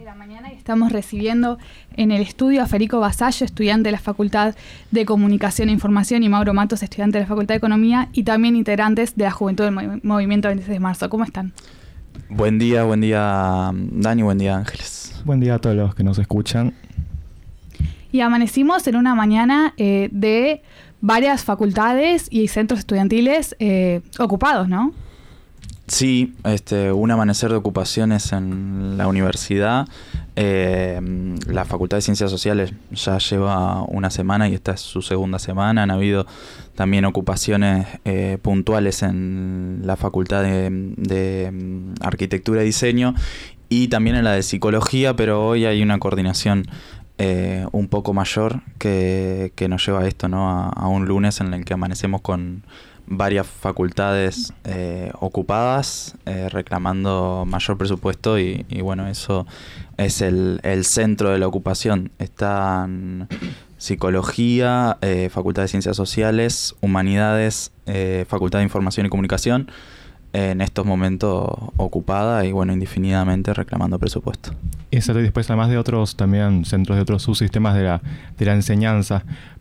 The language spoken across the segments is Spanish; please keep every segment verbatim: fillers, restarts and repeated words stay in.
de la mañana y estamos recibiendo en el estudio a Federico Vasallo, estudiante de la Facultad de Comunicación e Información, y Mauro Matos, estudiante de la Facultad de Economía y también integrantes de la Juventud del Movi- Movimiento veintiséis de marzo. ¿Cómo están? Buen día, buen día Dani, buen día Ángeles. Buen día a todos los que nos escuchan. Y amanecimos en una mañana eh, de varias facultades y centros estudiantiles eh, ocupados, ¿no? Sí, este, un amanecer de ocupaciones en la universidad. Eh, la Facultad de Ciencias Sociales ya lleva una semana y esta es su segunda semana. Han habido también ocupaciones eh, puntuales en la Facultad de, de Arquitectura y Diseño y también en la de Psicología, pero hoy hay una coordinación eh, un poco mayor que, que nos lleva a esto, ¿no? A, a un lunes en el que amanecemos con varias facultades eh, ocupadas, eh, reclamando mayor presupuesto y, y bueno, eso es el, el centro de la ocupación. Están Psicología, eh, Facultad de Ciencias Sociales, Humanidades, eh, Facultad de Información y Comunicación, eh, en estos momentos ocupada y bueno, indefinidamente reclamando presupuesto. Exacto, y después además de otros también centros de otros subsistemas de la, de la enseñanza.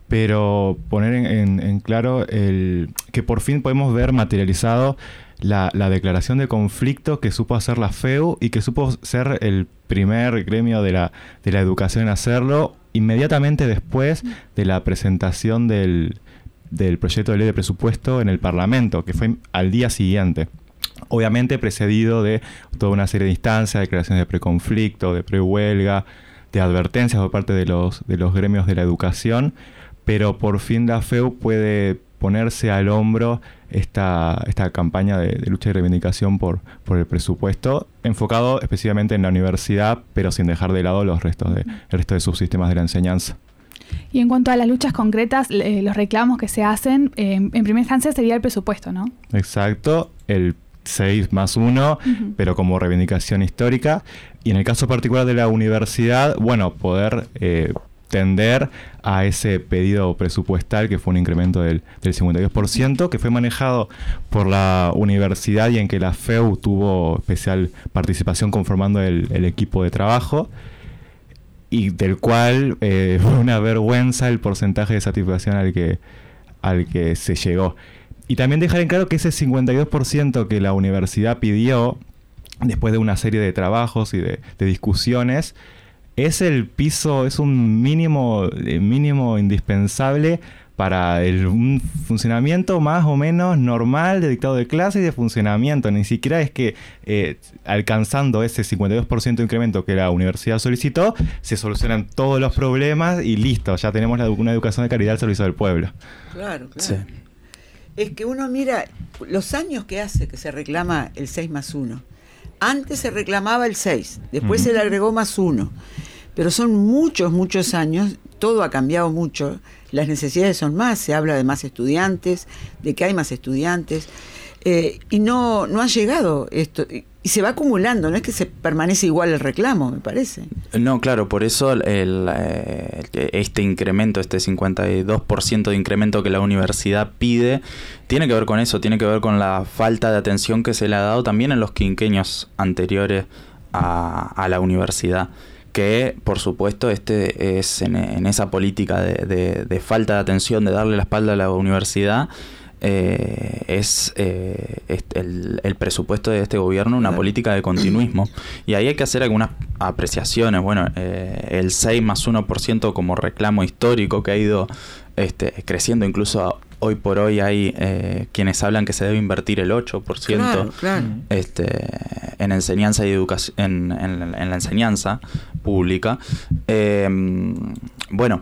Pero poner en, en, en claro el que por fin podemos ver materializado la, la declaración de conflicto que supo hacer la F E U y que supo ser el primer gremio de la, de la educación en hacerlo inmediatamente después de la presentación del, del proyecto de ley de presupuesto en el Parlamento, que fue al día siguiente. Obviamente precedido de toda una serie de instancias, declaraciones de preconflicto, de prehuelga, de advertencias por parte de los, de los gremios de la educación. Pero por fin la F E U puede ponerse al hombro esta, esta campaña de, de lucha y reivindicación por, por el presupuesto, enfocado específicamente en la universidad, pero sin dejar de lado los restos de, el resto de subsistemas de la enseñanza. Y en cuanto a las luchas concretas, eh, los reclamos que se hacen, eh, en primera instancia sería el presupuesto, ¿no? Exacto, el seis más uno, uh-huh. Pero como reivindicación histórica. Y en el caso particular de la universidad, bueno, poder Eh, tender a ese pedido presupuestal que fue un incremento del, del cincuenta y dos por ciento, que fue manejado por la universidad y en que la F E U tuvo especial participación conformando el, el equipo de trabajo, y del cual eh, fue una vergüenza el porcentaje de satisfacción al que, al que se llegó. Y también dejar en claro que ese cincuenta y dos por ciento que la universidad pidió, después de una serie de trabajos y de, de discusiones, es el piso, es un mínimo, mínimo indispensable para el, un funcionamiento más o menos normal de dictado de clase y de funcionamiento. Ni siquiera es que eh, alcanzando ese cincuenta y dos por ciento de incremento que la universidad solicitó, se solucionan todos los problemas y listo, ya tenemos la, una educación de calidad al servicio del pueblo. Claro, claro. Sí. Es que uno mira los años que hace que se reclama el seis más uno. Antes se reclamaba el seis, después uh-huh. se le agregó más uno. Pero son muchos, muchos años, todo ha cambiado mucho, las necesidades son más, se habla de más estudiantes, de que hay más estudiantes, eh, y no, no ha llegado esto, y, y se va acumulando, no es que se permanece igual el reclamo, me parece. No, claro, por eso el, el, este incremento, este cincuenta y dos por ciento de incremento que la universidad pide, tiene que ver con eso, tiene que ver con la falta de atención que se le ha dado también en los quinquenios anteriores a, a la universidad. Que, por supuesto, este es en, en esa política de, de, de falta de atención, de darle la espalda a la universidad, eh, es, eh, es el, el presupuesto de este gobierno una política de continuismo. Y ahí hay que hacer algunas apreciaciones. Bueno, eh, el seis más uno por ciento como reclamo histórico que ha ido este, creciendo, incluso hoy por hoy hay eh, quienes hablan que se debe invertir el ocho por ciento claro, claro. Este, en enseñanza y educación, en, en, en la enseñanza pública. Eh, bueno,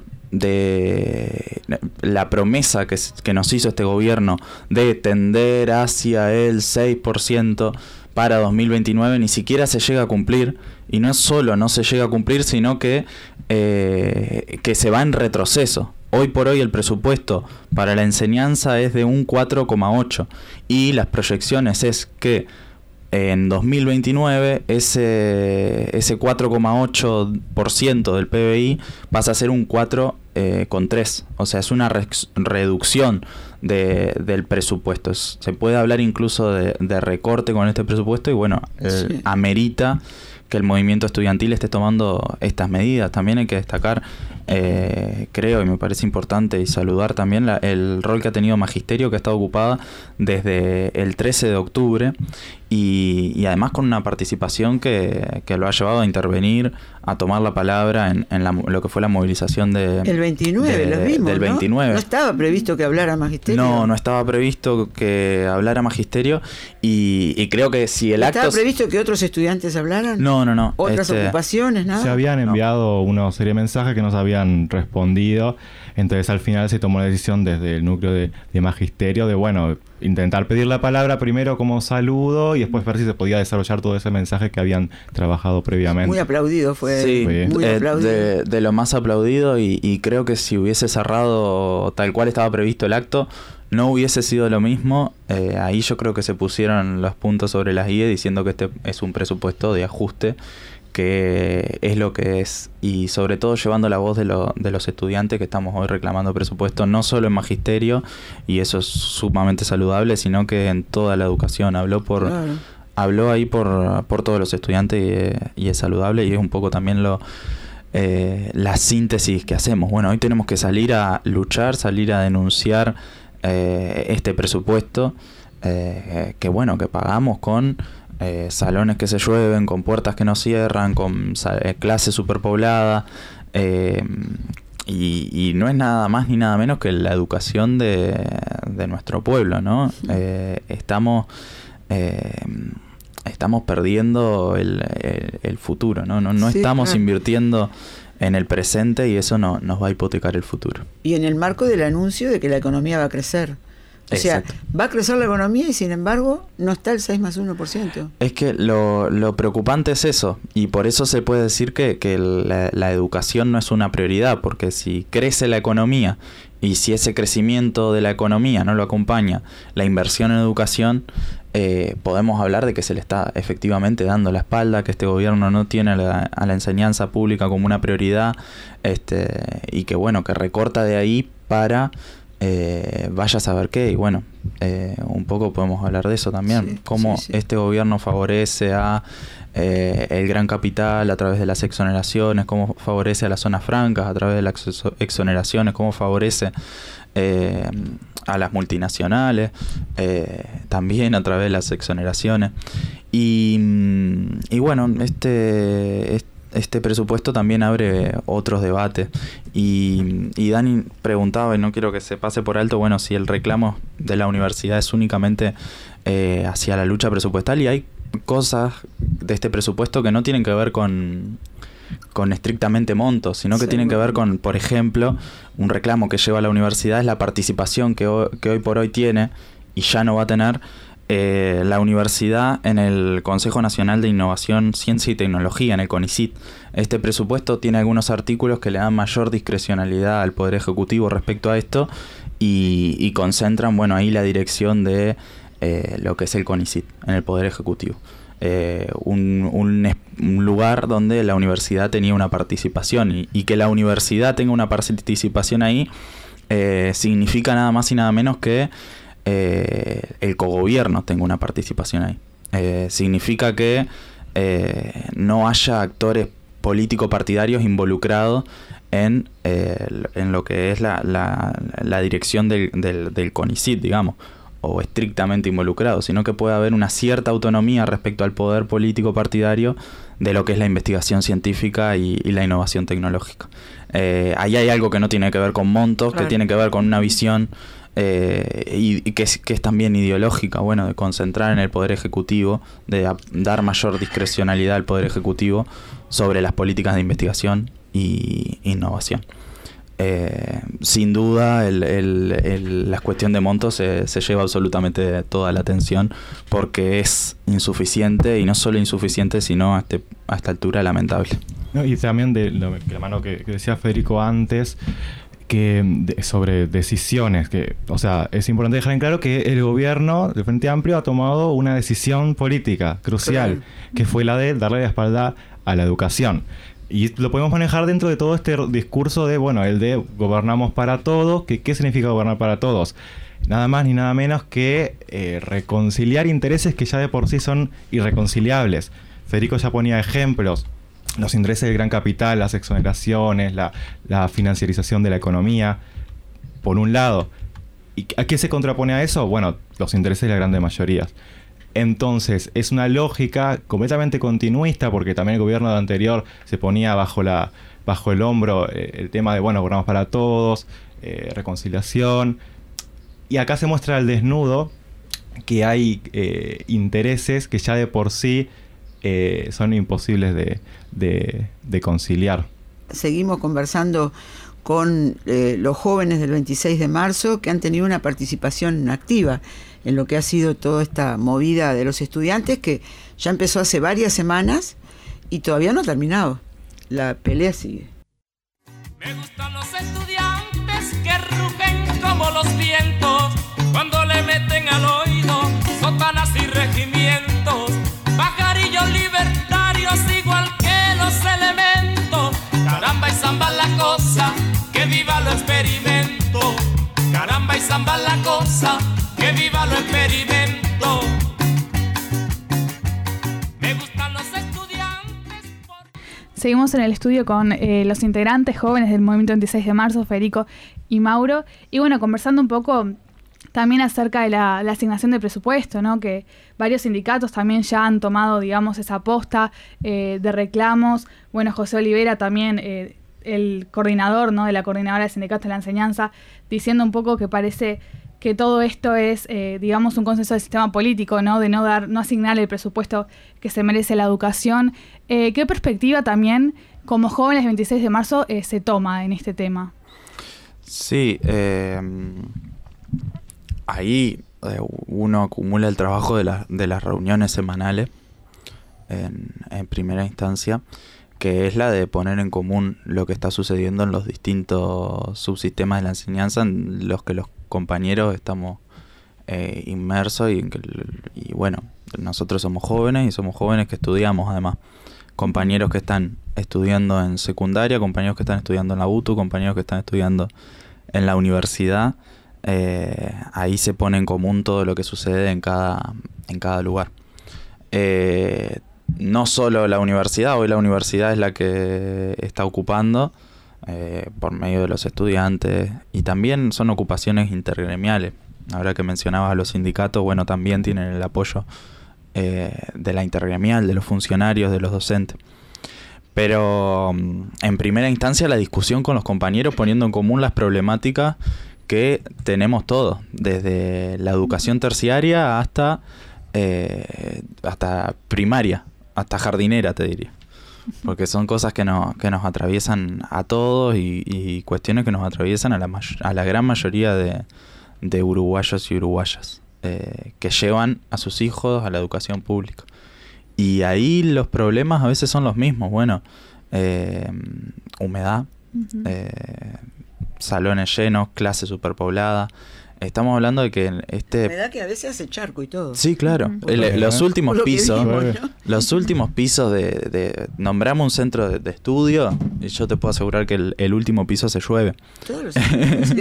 de la promesa que, que nos hizo este gobierno de tender hacia el seis por ciento para dos mil veintinueve ni siquiera se llega a cumplir, y no es solo no se llega a cumplir, sino que, eh, que se va en retroceso. Hoy por hoy el presupuesto para la enseñanza es de un cuatro coma ocho y las proyecciones es que en dos mil veintinueve ese, ese cuatro coma ocho por ciento del P B I pasa a ser un cuatro coma tres. O sea, es una re- reducción de, del presupuesto. Es, se puede hablar incluso de, de recorte con este presupuesto y bueno, eh, sí. amerita que el movimiento estudiantil esté tomando estas medidas. También hay que destacar, eh, creo, y me parece importante y saludar también la, el rol que ha tenido Magisterio, que ha estado ocupada desde el trece de octubre y, y además con una participación que, que lo ha llevado a intervenir, a tomar la palabra en, en la, lo que fue la movilización de, el veintinueve, de, los vimos, del ¿no? veintinueve. No estaba previsto que hablara Magisterio. No, no estaba previsto que hablara Magisterio y, y creo que si el acto... ¿Estaba previsto que otros estudiantes hablaran? No, no, no. ¿Otras este... ocupaciones, nada? Se habían No. enviado una serie de mensajes que no se habían respondido, entonces al final se tomó la decisión desde el núcleo de, de Magisterio de, bueno, intentar pedir la palabra primero como saludo y después ver si se podía desarrollar todo ese mensaje que habían trabajado previamente. Muy aplaudido fue. Sí, muy eh, aplaudido. de, de lo más aplaudido y, y creo que si hubiese cerrado tal cual estaba previsto el acto, no hubiese sido lo mismo. Eh, ahí yo creo que se pusieron los puntos sobre las i diciendo que este es un presupuesto de ajuste, que es lo que es, y sobre todo llevando la voz de, lo, de los estudiantes que estamos hoy reclamando presupuesto, no solo en Magisterio, y eso es sumamente saludable, sino que en toda la educación. Habló por Claro. habló ahí por, por todos los estudiantes y, y es saludable, y es un poco también lo eh, la síntesis que hacemos. Bueno, hoy tenemos que salir a luchar, salir a denunciar eh, este presupuesto eh, que bueno, que pagamos con Eh, salones que se llueven, con puertas que no cierran, con eh, clases superpobladas, eh, y, y no es nada más ni nada menos que la educación de, de nuestro pueblo, ¿no? Eh, estamos eh, estamos perdiendo el, el, el futuro, ¿no? No, no Sí, estamos claro. invirtiendo en el presente y eso no, nos va a hipotecar el futuro. Y en el marco del anuncio de que la economía va a crecer. O sea, Exacto. va a crecer la economía y sin embargo no está el seis más uno por ciento. Es que lo, lo preocupante es eso, y por eso se puede decir que, que la, la educación no es una prioridad, porque si crece la economía y si ese crecimiento de la economía no lo acompaña la inversión en educación, eh, podemos hablar de que se le está efectivamente dando la espalda, que este gobierno no tiene a la, a la enseñanza pública como una prioridad, este, y que bueno, que recorta de ahí para... Eh, vaya a saber qué, y bueno, eh, un poco podemos hablar de eso también, Sí, cómo sí, sí. este gobierno favorece a eh, el gran capital a través de las exoneraciones, cómo favorece a las zonas francas a través de las exo- exoneraciones, cómo favorece eh, a las multinacionales eh, también a través de las exoneraciones, y, y bueno, este, este Este presupuesto también abre otros debates y, y Dani preguntaba, y no quiero que se pase por alto, bueno, si el reclamo de la universidad es únicamente eh, hacia la lucha presupuestal, y hay cosas de este presupuesto que no tienen que ver con, con estrictamente montos, sino que Sí, tienen que bueno. ver con, por ejemplo, un reclamo que lleva la universidad es la participación que hoy, que hoy por hoy tiene y ya no va a tener Eh, la universidad en el Consejo Nacional de Innovación, Ciencia y Tecnología, en el CONICYT. Este presupuesto tiene algunos artículos que le dan mayor discrecionalidad al Poder Ejecutivo respecto a esto y, y concentran, bueno, ahí la dirección de eh, lo que es el CONICYT en el Poder Ejecutivo. Eh, un, un, un lugar donde la universidad tenía una participación y, y que la universidad tenga una participación ahí eh, significa nada más y nada menos que Eh, el cogobierno tenga una participación ahí. Eh, significa que eh, no haya actores político-partidarios involucrados en, eh, en lo que es la, la, la dirección del, del, del CONICYT, digamos, o estrictamente involucrados, sino que puede haber una cierta autonomía respecto al poder político-partidario de lo que es la investigación científica y, y la innovación tecnológica. Eh, ahí hay algo que no tiene que ver con montos, Claro. que tiene que ver con una visión Eh, y, y que, es, que es también ideológica, bueno, de concentrar en el Poder Ejecutivo, de a, dar mayor discrecionalidad al Poder Ejecutivo sobre las políticas de investigación y innovación. Eh, sin duda, el, el, el, la cuestión de montos se, se lleva absolutamente toda la atención porque es insuficiente, y no solo insuficiente, sino a, este, a esta altura lamentable. No, y también de, lo, de la mano que, que decía Federico antes, que de, sobre decisiones, que, o sea, es importante dejar en claro que el gobierno del Frente Amplio ha tomado una decisión política crucial, Claro. que fue la de darle la espalda a la educación. Y lo podemos manejar dentro de todo este discurso de, bueno, el de gobernamos para todos, que ¿qué significa gobernar para todos? Nada más ni nada menos que eh, reconciliar intereses que ya de por sí son irreconciliables. Federico ya ponía ejemplos, los intereses del gran capital, las exoneraciones, la, la financiarización de la economía, por un lado. ¿Y a qué se contrapone a eso? Bueno, los intereses de las grandes mayorías. Entonces, es una lógica completamente continuista, porque también el gobierno anterior se ponía bajo la bajo el hombro eh, el tema de, bueno, gobernamos para todos, eh, reconciliación. Y acá se muestra al desnudo que hay eh, intereses que ya de por sí eh, son imposibles de, de, de conciliar. Seguimos conversando con eh, los jóvenes del veintiséis de marzo que han tenido una participación activa en lo que ha sido toda esta movida de los estudiantes, que ya empezó hace varias semanas y todavía no ha terminado. La pelea sigue. Me gustan los estudiantes que rugen como los vientos cuando le meten al oído sotanas y regimientos, pajarillos libertarios igual que los elementos. Caramba y zamba la cosa, que viva lo experimento. Caramba y zamba la cosa, que viva lo experimento. Me gustan los estudiantes por... Seguimos en el estudio con eh, los integrantes jóvenes del Movimiento veintiséis de marzo, Federico y Mauro, y bueno, conversando un poco también acerca de la, la asignación de presupuesto, ¿no? Que varios sindicatos también ya han tomado, digamos, esa posta eh, de reclamos. Bueno, José Olivera también, eh, el coordinador, ¿no?, de la Coordinadora de Sindicatos de la Enseñanza, diciendo un poco que parece que todo esto es, eh, digamos, un consenso del sistema político, ¿no?, de no dar, no asignar el presupuesto que se merece la educación. Eh, ¿Qué perspectiva también, como jóvenes veintiséis de marzo, eh, se toma en este tema? Sí, eh, ahí eh, uno acumula el trabajo de, la, de las reuniones semanales en, en primera instancia, que es la de poner en común lo que está sucediendo en los distintos subsistemas de la enseñanza, en los que los compañeros estamos eh, inmersos y, y bueno, nosotros somos jóvenes y somos jóvenes que estudiamos además. Compañeros que están estudiando en secundaria, compañeros que están estudiando en la U T U, compañeros que están estudiando en la universidad. Eh, ahí se pone en común todo lo que sucede en cada, en cada lugar. Eh, no solo la universidad, hoy la universidad es la que está ocupando eh, por medio de los estudiantes, y también son ocupaciones intergremiales. Ahora que mencionabas a los sindicatos, bueno, también tienen el apoyo eh, de la intergremial, de los funcionarios, de los docentes. Pero en primera instancia la discusión con los compañeros, poniendo en común las problemáticas que tenemos todos, desde la educación terciaria hasta, eh, hasta primaria, hasta jardinera, te diría. Porque son cosas que, no, que nos atraviesan a todos y, y cuestiones que nos atraviesan a la, may- a la gran mayoría de, de uruguayos y uruguayas, eh, que llevan a sus hijos a la educación pública. Y ahí los problemas a veces son los mismos. Bueno, eh, humedad, uh-huh. eh, salones llenos, clase superpoblada. Estamos hablando de que este... Me da que a veces hace charco y todo. Sí, claro. Uh-huh. El, los últimos pisos, vimos, ¿no? Los últimos pisos de, de... Nombramos un centro de, de estudio y yo te puedo asegurar que el, el último piso se llueve. Todos los años.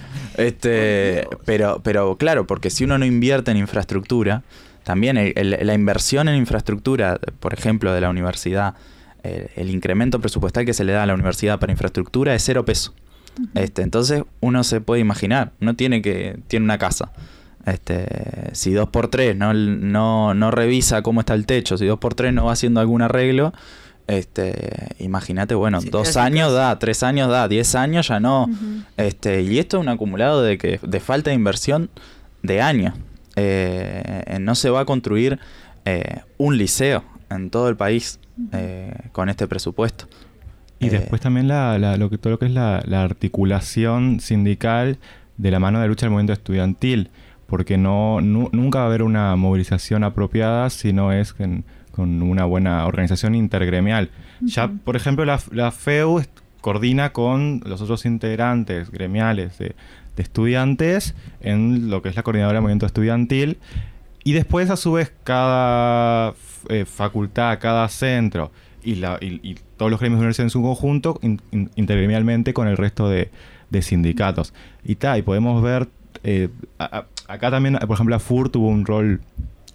este, oh, pero, pero claro, porque si uno no invierte en infraestructura, también el, el, la inversión en infraestructura, por ejemplo, de la universidad, el, el incremento presupuestal que se le da a la universidad para infraestructura es cero peso. Uh-huh. Este, entonces uno se puede imaginar, uno tiene que tiene una casa, este, si dos por tres no, no, no revisa cómo está el techo, si dos por tres no va haciendo algún arreglo, este, imagínate, bueno, sí, dos años casa. da, tres años da, diez años ya no. Uh-huh. Este, y esto es un acumulado de que de falta de inversión de años. Eh, no se va a construir eh, un liceo en todo el país eh, con este presupuesto. Y eh, después también la, la, lo que, todo lo que es la, la articulación sindical de la mano de lucha del movimiento estudiantil, porque no nu, nunca va a haber una movilización apropiada si no es en, con una buena organización intergremial. Uh-huh. Ya, por ejemplo, la, la F E U coordina con los otros integrantes gremiales de de estudiantes en lo que es la coordinadora del movimiento estudiantil, y después a su vez cada eh, facultad, cada centro y, la, y, y todos los gremios de universidad en su conjunto in, in, intergremialmente con el resto de, de sindicatos. Y, ta, y podemos ver, eh, a, a, acá también, por ejemplo, la F U R tuvo un rol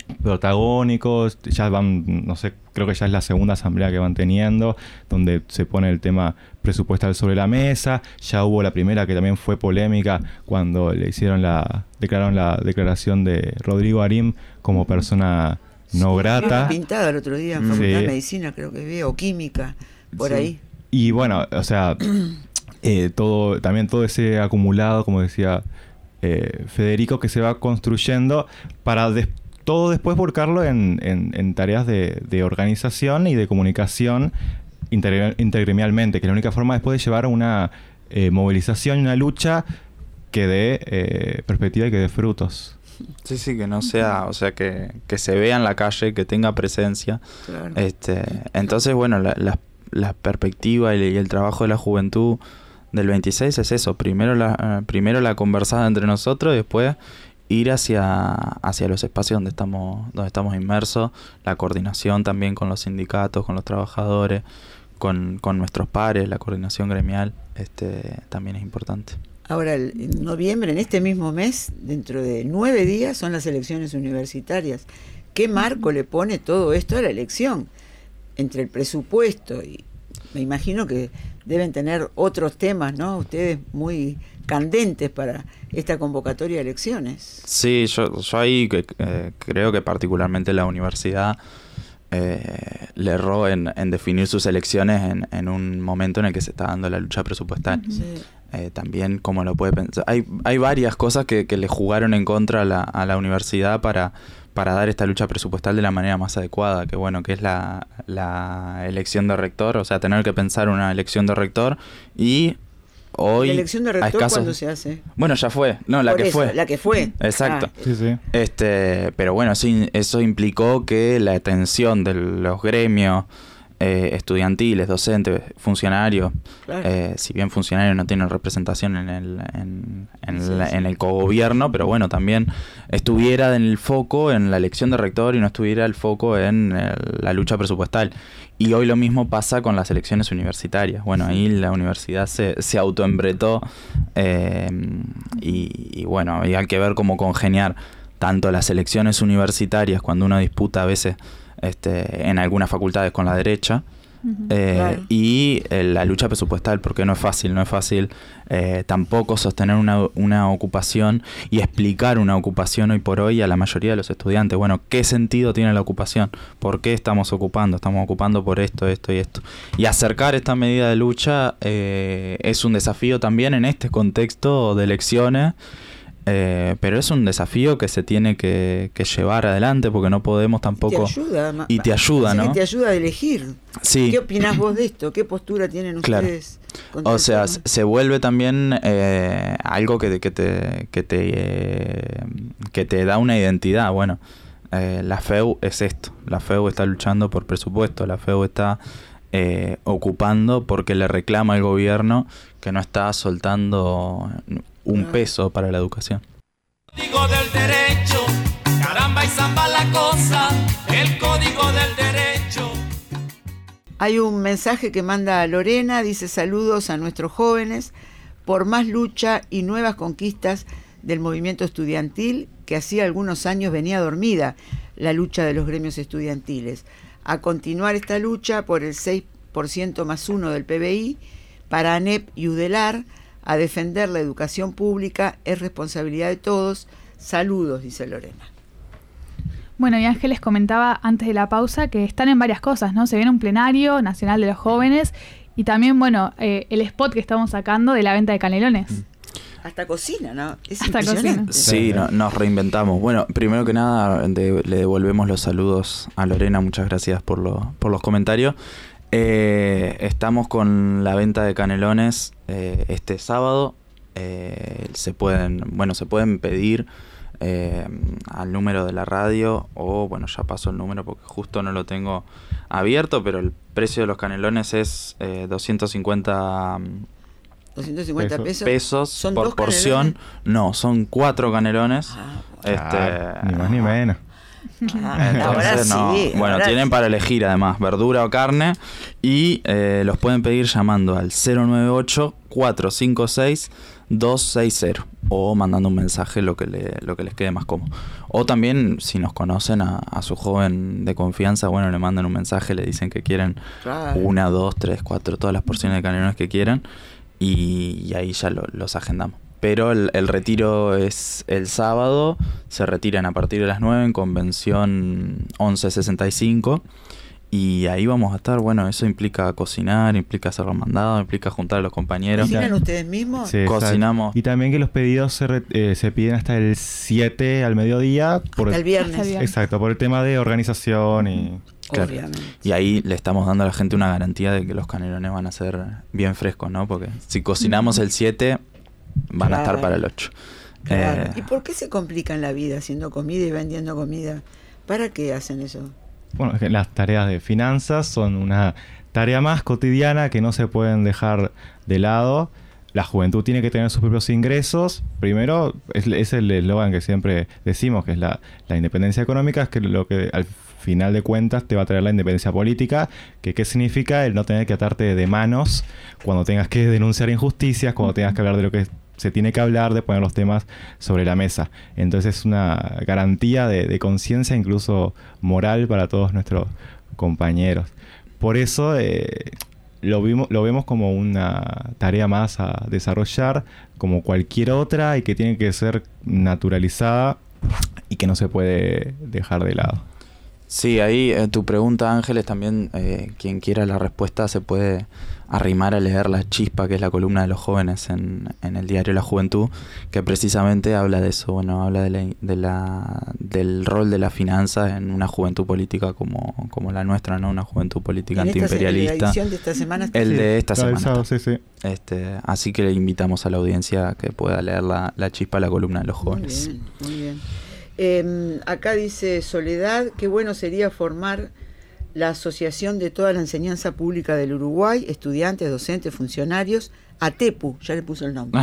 protagónicos, ya van, no sé, creo que ya es la segunda asamblea que van teniendo, donde se pone el tema presupuestal sobre la mesa. Ya hubo la primera que también fue polémica cuando le hicieron la, declararon la declaración de Rodrigo Arim como persona no sí, grata. Pintada el otro día en Facultad sí. de Medicina, creo que vi, o Química, por sí. ahí. Y bueno, o sea, eh, todo, también todo ese acumulado, como decía eh, Federico, que se va construyendo para des- todo después volcarlo en, en, en tareas de, de organización y de comunicación inter- intergremialmente, que es la única forma después de llevar una eh, movilización y una lucha que dé eh, perspectiva y que dé frutos. Sí, sí, que no sea, o sea, que, que se vea en la calle, que tenga presencia. Claro. Este, entonces, bueno, la, la, la perspectiva y el trabajo de la juventud del veintiséis es eso. Primero la, primero la conversada entre nosotros y después ir hacia, hacia los espacios donde estamos, donde estamos inmersos, la coordinación también con los sindicatos, con los trabajadores, con, con nuestros pares, la coordinación gremial, este, también es importante. Ahora, en noviembre, en este mismo mes, dentro de nueve días, son las elecciones universitarias. ¿Qué marco le pone todo esto a la elección? Entre el presupuesto y me imagino que deben tener otros temas, ¿no? Ustedes muy candentes para esta convocatoria de elecciones. Sí, yo, yo ahí eh, creo que particularmente la universidad eh, le erró en, en definir sus elecciones en, en un momento en el que se está dando la lucha presupuestal. Sí. Eh, también, como lo puede pensar, hay, hay varias cosas que, que le jugaron en contra a la, a la universidad para, para dar esta lucha presupuestal de la manera más adecuada, que bueno, que es la, la elección de rector, o sea, tener que pensar una elección de rector y hoy... ¿La elección de rector escasos... cuándo se hace? Bueno, ya fue, no, la Por que eso, fue. La que fue. Exacto. Ah. Sí, sí. Este, pero bueno, sí, eso implicó que la atención de los gremios Eh, estudiantiles, docentes, funcionarios, claro. eh, si bien funcionarios no tienen representación en el en, en, sí, la, sí. en el cogobierno, pero bueno, también estuviera en el foco en la elección de rector y no estuviera el foco en el, la lucha presupuestal. Y hoy lo mismo pasa con las elecciones universitarias. Bueno, ahí la universidad se, se autoembretó eh, y, y bueno, hay que ver cómo congeniar tanto las elecciones universitarias cuando uno disputa a veces Este, en algunas facultades con la derecha uh-huh, eh, claro. y eh, la lucha presupuestal, porque no es fácil, no es fácil eh, tampoco sostener una, una ocupación y explicar una ocupación hoy por hoy a la mayoría de los estudiantes. Bueno, ¿qué sentido tiene la ocupación? ¿Por qué estamos ocupando? Estamos ocupando por esto, esto y esto. Y acercar esta medida de lucha eh, es un desafío también en este contexto de elecciones. Eh, pero es un desafío que se tiene que, que llevar adelante porque no podemos tampoco... Te ayuda. Y te ayuda, ¿no? Te ayuda a elegir. Sí. ¿Qué opinás vos de esto? ¿Qué postura tienen ustedes? Claro. O sea, tema? se vuelve también eh, algo que, que te que te, eh, que te da una identidad. Bueno, eh, la F E U es esto. La F E U está luchando por presupuesto. La F E U está eh, ocupando porque le reclama al gobierno que no está soltando un peso para la educación. Código del derecho, caramba y zamba la cosa, el código del derecho. Hay un mensaje que manda Lorena, dice saludos a nuestros jóvenes por más lucha y nuevas conquistas del movimiento estudiantil que hacía algunos años venía dormida la lucha de los gremios estudiantiles. A continuar esta lucha por el seis por ciento más uno del P B I para ANEP y UDELAR, a defender la educación pública es responsabilidad de todos. Saludos, dice Lorena. Bueno, y Ángeles comentaba antes de la pausa que están en varias cosas, ¿no? Se viene un plenario nacional de los jóvenes y también, bueno, eh, el spot que estamos sacando de la venta de canelones. Mm. Hasta cocina, ¿no? Es Hasta impresionante. Cocina. Sí, no, nos reinventamos. Bueno, primero que nada de, le devolvemos los saludos a Lorena. Muchas gracias por, lo, por los comentarios. Eh, estamos con la venta de canelones eh, este sábado. Eh, se pueden, bueno, se pueden pedir eh, al número de la radio o, bueno, ya paso el número porque justo no lo tengo abierto, pero el precio de los canelones es eh, doscientos cincuenta doscientos cincuenta pesos, pesos ¿Son por dos porción. Canelones? No, son cuatro canelones. Ah, este, ah, ni más ni menos. Ah, ahora Entonces, no. sí, Bueno, ahora tienen sí. para elegir además verdura o carne y eh, los pueden pedir llamando al cero nueve ocho, cuatro cinco seis, dos seis cero o mandando un mensaje, lo que, le, lo que les quede más cómodo. O también, si nos conocen a, a su joven de confianza, bueno, le mandan un mensaje, le dicen que quieren Claro. una, dos, tres, cuatro, todas las porciones de canelones que quieran y, y ahí ya lo, los agendamos. Pero el, el retiro es el sábado, se retiran a partir de las nueve en Convención once sesenta y cinco y ahí vamos a estar. Bueno, eso implica cocinar, implica hacer los mandados, implica juntar a los compañeros. ¿Cocinan ustedes mismos? Sí, exacto. Cocinamos. Y también que los pedidos se, re- eh, se piden hasta el siete al mediodía. Por Hasta el viernes. Hasta el viernes. Exacto, por el tema de organización y... Claro. Obviamente. Y ahí le estamos dando a la gente una garantía de que los canelones van a ser bien frescos, ¿no? Porque si cocinamos el siete, van a estar Claro. para el ocho. Claro. Eh, ¿Y por qué se complican la vida haciendo comida y vendiendo comida? ¿Para qué hacen eso? Bueno, es que las tareas de finanzas son una tarea más cotidiana que no se pueden dejar de lado. La juventud tiene que tener sus propios ingresos. Primero, es, es el eslogan que siempre decimos, que es la, la independencia económica, es que lo que al final de cuentas te va a traer la independencia política. Que qué significa el no tener que atarte de manos cuando tengas que denunciar injusticias, cuando tengas que hablar de lo que se tiene que hablar, de poner los temas sobre la mesa. Entonces es una garantía de, de conciencia, incluso moral, para todos nuestros compañeros. Por eso eh, lo, vimos, lo vemos como una tarea más a desarrollar, como cualquier otra, y que tiene que ser naturalizada y que no se puede dejar de lado. Sí, ahí eh, tu pregunta, Ángeles, también eh, quien quiera la respuesta se puede arrimar a leer La Chispa, que es la columna de los jóvenes en, en el diario La Juventud, que precisamente habla de eso, bueno, habla de la, de la, del rol de la finanza en una juventud política como, como la nuestra, ¿no? Una juventud política ¿En esta, antiimperialista. en la edición de esta semana? El de esta Todo el semana. sábado, sí, sí. Este, así que le invitamos a la audiencia que pueda leer la, la Chispa, la columna de los jóvenes. Muy bien, muy bien. Eh, acá dice Soledad, qué bueno sería formar la asociación de toda la enseñanza pública del Uruguay, estudiantes, docentes, funcionarios, ATEPU, ya le puso el nombre,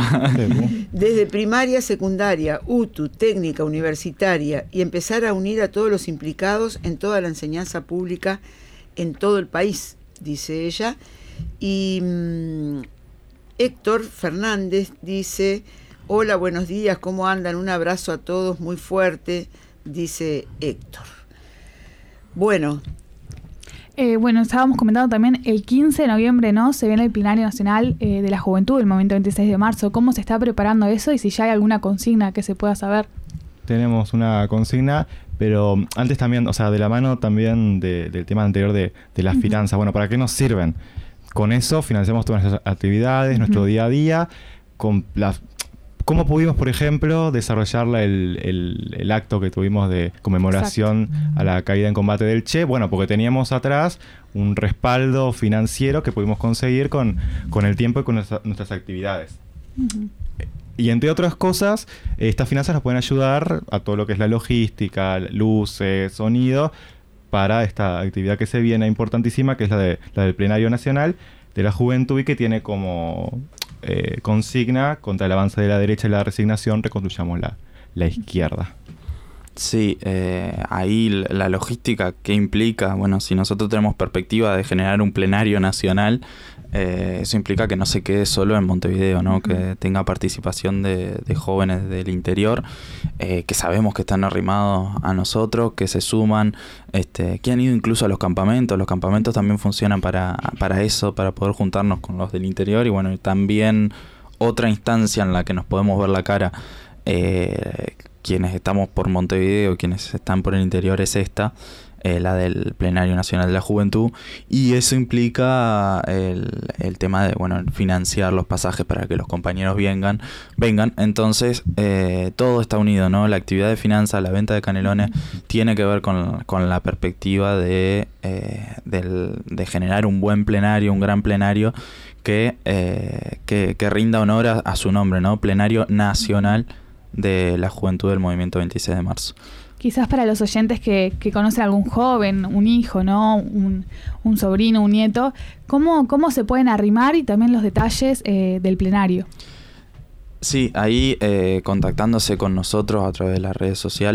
desde primaria, secundaria, U T U, técnica, universitaria, y empezar a unir a todos los implicados en toda la enseñanza pública en todo el país, dice ella. Y mmm, Héctor Fernández dice... Hola, buenos días, ¿cómo andan? Un abrazo a todos muy fuerte, dice Héctor. Bueno. Eh, bueno, estábamos comentando también el quince de noviembre, ¿no? Se viene el Plenario Nacional eh, de la Juventud, el Movimiento veintiséis de marzo. ¿Cómo se está preparando eso y si ya hay alguna consigna que se pueda saber? Tenemos una consigna, pero antes también, o sea, de la mano también de, del tema anterior de, de las uh-huh. finanzas. Bueno, ¿para qué nos sirven? Con eso financiamos todas nuestras actividades, uh-huh. nuestro día a día, con las... ¿Cómo pudimos, por ejemplo, desarrollar el, el, el acto que tuvimos de conmemoración Exacto. a la caída en combate del Che? Bueno, porque teníamos atrás un respaldo financiero que pudimos conseguir con, con el tiempo y con nuestra, nuestras actividades. Uh-huh. Y entre otras cosas, estas finanzas nos pueden ayudar a todo lo que es la logística, luces, sonido, para esta actividad que se viene importantísima, que es la, de, la del Plenario Nacional de la Juventud y que tiene como... Eh, consigna contra el avance de la derecha y la resignación, reconstruyamos la, la izquierda. Sí, eh, ahí la logística que implica, bueno, si nosotros tenemos perspectiva de generar un plenario nacional, eh, eso implica que no se quede solo en Montevideo, ¿no? Uh-huh. Que tenga participación de, de jóvenes del interior, eh, que sabemos que están arrimados a nosotros, que se suman, este, que han ido incluso a los campamentos. Los campamentos también funcionan para, para eso, para poder juntarnos con los del interior y bueno, y también otra instancia en la que nos podemos ver la cara. Eh, quienes estamos por Montevideo, quienes están por el interior es esta, eh, la del Plenario Nacional de la Juventud, y eso implica el, el tema de bueno financiar los pasajes para que los compañeros vengan, vengan. Entonces eh, todo está unido, ¿no? La actividad de finanzas, la venta de canelones tiene que ver con, con la perspectiva de, eh, del, de generar un buen plenario, un gran plenario que, eh, que, que rinda honor a, a su nombre, ¿no? Plenario Nacional de la Juventud del Movimiento veintiséis de marzo. Quizás para los oyentes que, que conocen a algún joven, un hijo, ¿no? Un, un sobrino, un nieto, ¿cómo, cómo se pueden arrimar y también los detalles eh, del plenario? Sí, ahí eh, contactándose con nosotros a través de las redes sociales,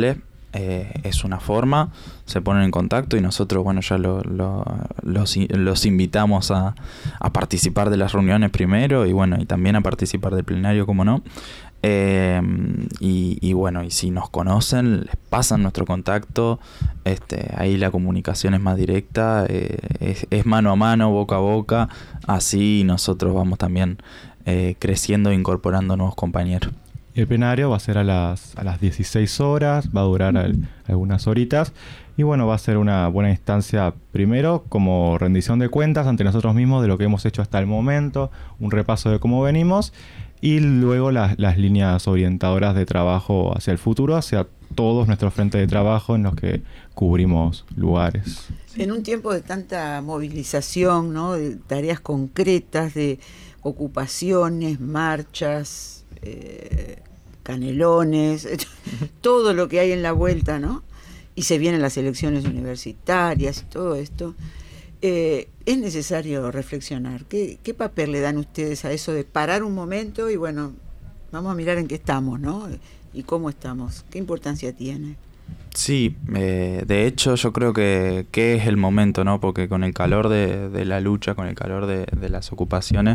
eh, es una forma, se ponen en contacto y nosotros, bueno, ya lo, lo, los, los invitamos a, a participar de las reuniones primero y bueno, y también a participar del plenario, como no. Eh, y, y bueno, y si nos conocen, les pasan nuestro contacto, este, ahí la comunicación es más directa, eh, es, es mano a mano, boca a boca, así nosotros vamos también eh, creciendo e incorporando nuevos compañeros. El plenario va a ser a las, a las dieciséis horas, va a durar al, algunas horitas y bueno, va a ser una buena instancia primero como rendición de cuentas ante nosotros mismos de lo que hemos hecho hasta el momento, un repaso de cómo venimos y luego las, las líneas orientadoras de trabajo hacia el futuro, hacia todos nuestros frentes de trabajo en los que cubrimos lugares. En un tiempo de tanta movilización, ¿no? De tareas concretas, de ocupaciones, marchas, eh, canelones, todo lo que hay en la vuelta, ¿no? Y se vienen las elecciones universitarias y todo esto. Eh, es necesario reflexionar. ¿Qué, ¿Qué papel le dan ustedes a eso de parar un momento y bueno, vamos a mirar en qué estamos, ¿no? Y cómo estamos? ¿Qué importancia tiene? Sí, eh, de hecho yo creo que, que es el momento, ¿no? Porque con el calor de, de la lucha, con el calor de, de las ocupaciones,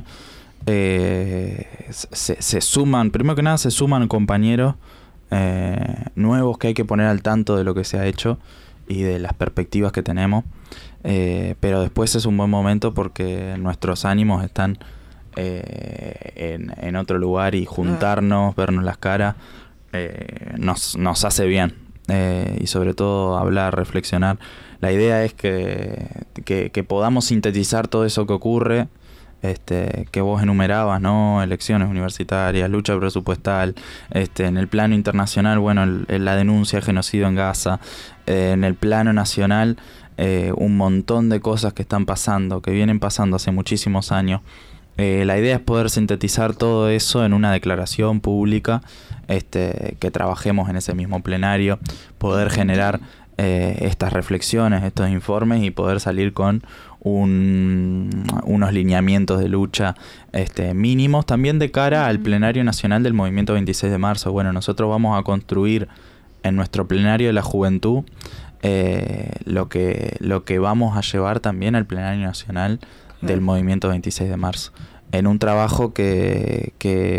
eh, se, se suman, primero que nada se suman compañeros eh, nuevos que hay que poner al tanto de lo que se ha hecho y de las perspectivas que tenemos. Eh, pero después es un buen momento porque nuestros ánimos están eh, en, en otro lugar y juntarnos, vernos las caras, eh, nos, nos hace bien. Eh, y sobre todo hablar, reflexionar. La idea es que, que, que podamos sintetizar todo eso que ocurre, este, que vos enumerabas, ¿no? Elecciones universitarias, lucha presupuestal, este, en el plano internacional, bueno, el, el, la denuncia de genocidio en Gaza, eh, en el plano nacional, eh, un montón de cosas que están pasando, que vienen pasando hace muchísimos años. Eh, la idea es poder sintetizar todo eso en una declaración pública, este, que trabajemos en ese mismo plenario, poder generar eh, estas reflexiones, estos informes y poder salir con un, unos lineamientos de lucha este, mínimos también de cara al plenario nacional del movimiento veintiséis de marzo. Bueno, nosotros vamos a construir en nuestro plenario de la juventud eh, lo que, lo que vamos a llevar también al plenario nacional del movimiento veintiséis de marzo, en un trabajo que,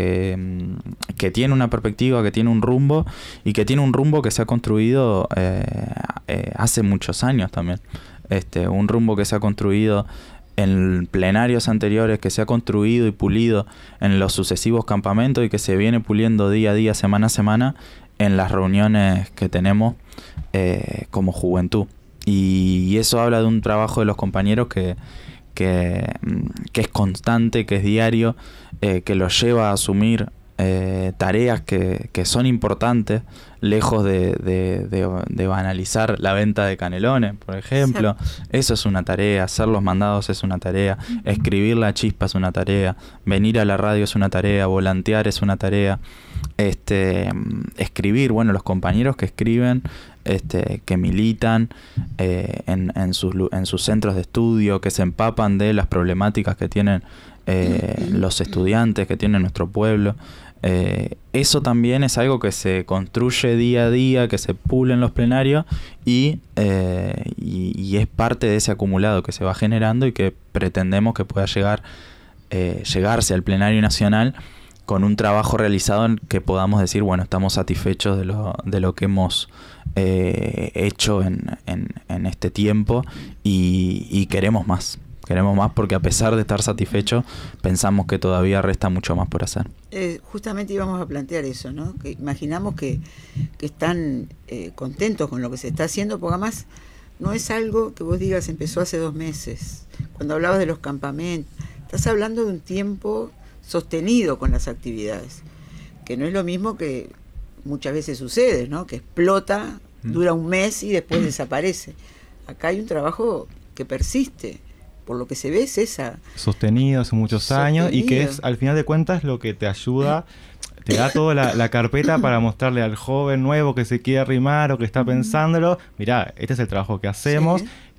que, que tiene una perspectiva, que tiene un rumbo y que tiene un rumbo que se ha construido eh, eh, hace muchos años también. Este, un rumbo que se ha construido en plenarios anteriores, que se ha construido y pulido en los sucesivos campamentos y que se viene puliendo día a día, semana a semana en las reuniones que tenemos eh, como juventud. Y, y eso habla de un trabajo de los compañeros que Que, que es constante, que es diario, eh, que los lleva a asumir eh, tareas que, que son importantes, lejos de, de, de, de banalizar la venta de canelones, por ejemplo. Sí. Eso es una tarea, hacer los mandados es una tarea, uh-huh. Escribir la chispa es una tarea, venir a la radio es una tarea, volantear es una tarea, este, escribir, bueno, los compañeros que escriben, Este, que militan eh, en, en, sus, en sus centros de estudio, que se empapan de las problemáticas que tienen eh, los estudiantes, que tiene nuestro pueblo. Eh, eso también es algo que se construye día a día, que se pule en los plenarios y, eh, y, y es parte de ese acumulado que se va generando y que pretendemos que pueda llegar eh, llegarse al plenario nacional con un trabajo realizado en que podamos decir, bueno, estamos satisfechos de lo, de lo que hemos eh, hecho en, en, en este tiempo y, y queremos más. Queremos más porque a pesar de estar satisfechos, pensamos que todavía resta mucho más por hacer. Eh, justamente íbamos a plantear eso, ¿no? Que imaginamos que, que están eh, contentos con lo que se está haciendo, porque además no es algo que vos digas empezó hace dos meses. Cuando hablabas de los campamentos, estás hablando de un tiempo sostenido con las actividades, que no es lo mismo que muchas veces sucede, ¿no? Que explota, dura un mes y después desaparece. Acá hay un trabajo que persiste, por lo que se ve es esa... Sostenido hace muchos Sostenido. años y que es, al final de cuentas, lo que te ayuda, te da toda la, la carpeta para mostrarle al joven nuevo que se quiere arrimar o que está pensándolo, mirá, este es el trabajo que hacemos... Sí.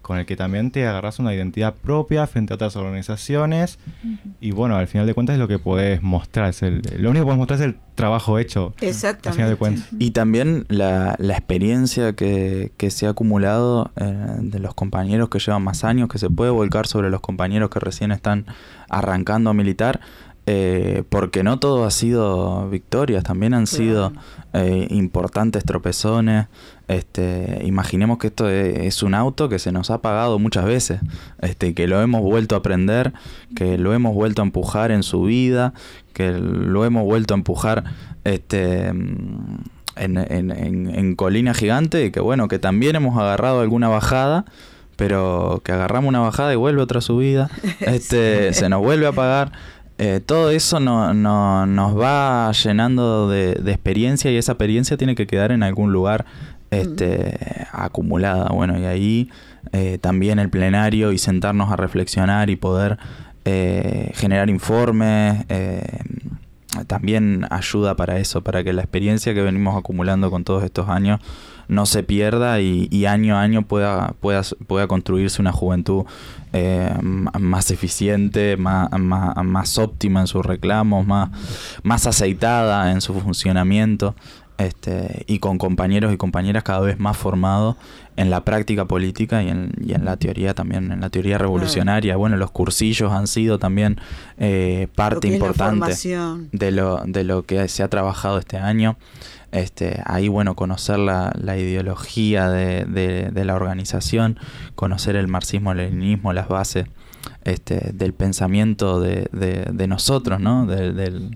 con el que también te agarras una identidad propia frente a otras organizaciones. Uh-huh. Y bueno, al final de cuentas es lo que podés mostrar. Es el, lo único que podés mostrar es el trabajo hecho. Exactamente. Al final de cuentas. Y también la, la experiencia que, que se ha acumulado eh, de los compañeros que llevan más años, que se puede volcar sobre los compañeros que recién están arrancando a militar. Eh, porque no todo ha sido victorias, también han claro. sido eh, importantes tropezones. Este, imaginemos que esto es, es un auto que se nos ha apagado muchas veces, este, que lo hemos vuelto a aprender, que lo hemos vuelto a empujar en su vida, que lo hemos vuelto a empujar este, en, en, en, en colina gigante, y que bueno, que también hemos agarrado alguna bajada, pero que agarramos una bajada y vuelve otra subida, este, sí. se nos vuelve a apagar. Eh, todo eso no, no, nos va llenando de, de experiencia, y esa experiencia tiene que quedar en algún lugar este, mm. acumulada. Bueno, y ahí eh, también el plenario y sentarnos a reflexionar y poder eh, generar informes eh, también ayuda para eso, para que la experiencia que venimos acumulando con todos estos años no se pierda y, y año a año pueda, pueda, pueda construirse una juventud eh, más eficiente, más, más, más óptima en sus reclamos, más, más aceitada en su funcionamiento, este, y con compañeros y compañeras cada vez más formados en la práctica política y en, y en la teoría también, en la teoría revolucionaria. Bueno, los cursillos han sido también eh, parte importante de lo, de lo que se ha trabajado este año. Este, ahí bueno, conocer la, la ideología de, de, de la organización, conocer el marxismo-leninismo, las bases este, del pensamiento de, de, de nosotros, ¿no? De, del,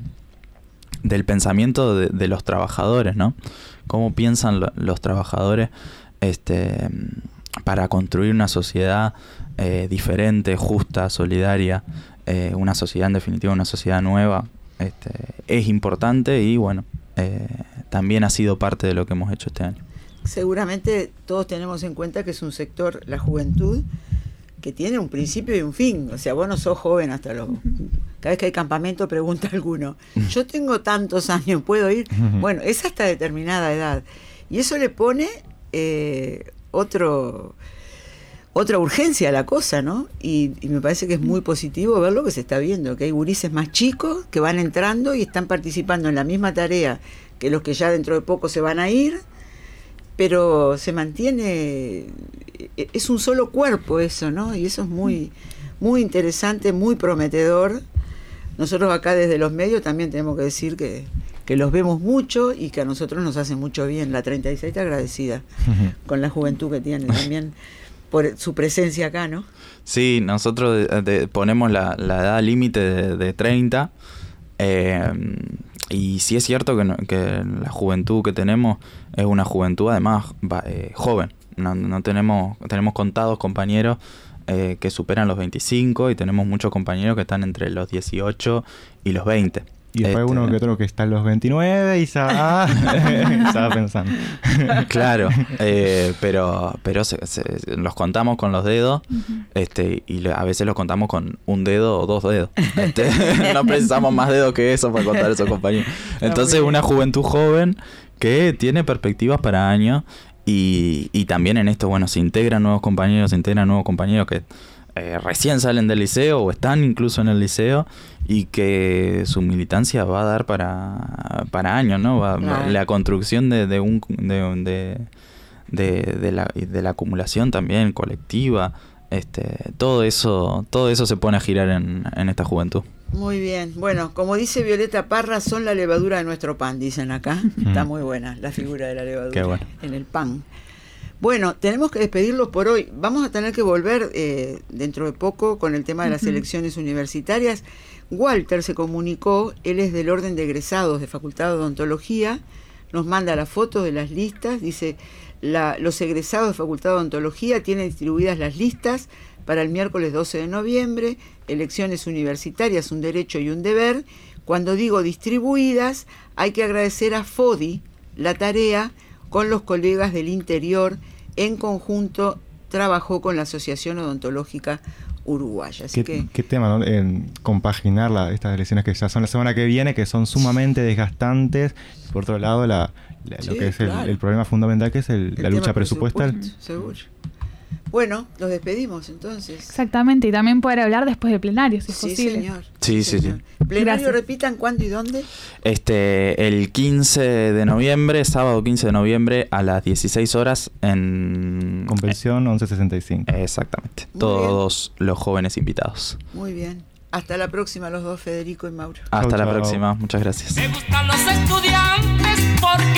del pensamiento de, de los trabajadores, ¿no? Cómo piensan lo, los trabajadores este, para construir una sociedad eh, diferente, justa, solidaria, eh, una sociedad en definitiva, una sociedad nueva, este, es importante y bueno, eh, también ha sido parte de lo que hemos hecho este año. Seguramente todos tenemos en cuenta que es un sector, la juventud, que tiene un principio y un fin. O sea, vos no sos joven hasta los... Cada vez que hay campamento pregunta alguno, yo tengo tantos años, ¿puedo ir? Bueno, es hasta determinada edad. Y eso le pone eh, otro... otra urgencia a la cosa, ¿no? Y, y me parece que es muy positivo ver lo que se está viendo, que hay gurises más chicos que van entrando y están participando en la misma tarea que los que ya dentro de poco se van a ir, pero se mantiene, es un solo cuerpo eso, ¿no? Y eso es muy, muy interesante, muy prometedor. Nosotros acá desde los medios también tenemos que decir que, que los vemos mucho y que a nosotros nos hace mucho bien. La treinta y seis está agradecida con la juventud que tiene también por su presencia acá, ¿no? Sí, nosotros de, de, ponemos la, la edad límite de, de treinta, eh, y sí es cierto que, no, que la juventud que tenemos es una juventud además va, eh, joven. No, no tenemos, tenemos contados compañeros eh, que superan los veinticinco y tenemos muchos compañeros que están entre los dieciocho y los veinte. Y después este, uno que otro que está en los veintinueve y estaba, estaba pensando. Claro, eh, pero pero se, se, los contamos con los dedos, uh-huh. este y a veces los contamos con un dedo o dos dedos. Este, no precisamos más dedos que eso para contar a esos compañeros. Entonces una juventud joven que tiene perspectivas para años y, y también en esto, bueno, se integran nuevos compañeros, se integran nuevos compañeros que eh, recién salen del liceo o están incluso en el liceo y que su militancia va a dar para, para años, ¿no? Va, claro. La construcción de, de un de, de, de, de, la, de la acumulación también colectiva, este, todo eso, todo eso se pone a girar en, en esta juventud. Muy bien. Bueno, como dice Violeta Parra, son la levadura de nuestro pan, dicen acá. Mm. Está muy buena la figura de la levadura. Qué bueno. En el pan. Bueno, tenemos que despedirlos por hoy. Vamos a tener que volver eh, dentro de poco con el tema de las uh-huh. elecciones universitarias. Walter se comunicó, él es del orden de egresados de Facultad de Odontología, nos manda la foto de las listas, dice, la, los egresados de Facultad de Odontología tienen distribuidas las listas para el miércoles doce de noviembre, elecciones universitarias, un derecho y un deber. Cuando digo distribuidas, hay que agradecer a FODI la tarea con los colegas del interior. En conjunto trabajó con la Asociación Odontológica Uruguaya. Así ¿Qué, que, ¿Qué tema, ¿no? En compaginar la, estas elecciones que ya son la semana que viene, que son sumamente desgastantes. Por otro lado, la, la, sí, lo que es claro. el, el problema fundamental, que es el, el la lucha presupuestal. Seguro. Bueno, los despedimos entonces. Exactamente, y también poder hablar después del plenario, si es Sí, posible. señor. Sí, sí, señor. Plenario, Gracias. repitan cuándo y dónde. Este, el quince de noviembre, sábado quince de noviembre a las dieciséis horas en... Convención once sesenta y cinco. Exactamente. Muy Todos los jóvenes invitados. Muy bien. Hasta la próxima los dos, Federico y Mauro. Hasta Chau, la chau. próxima. Muchas gracias. Me gustan los estudiantes porque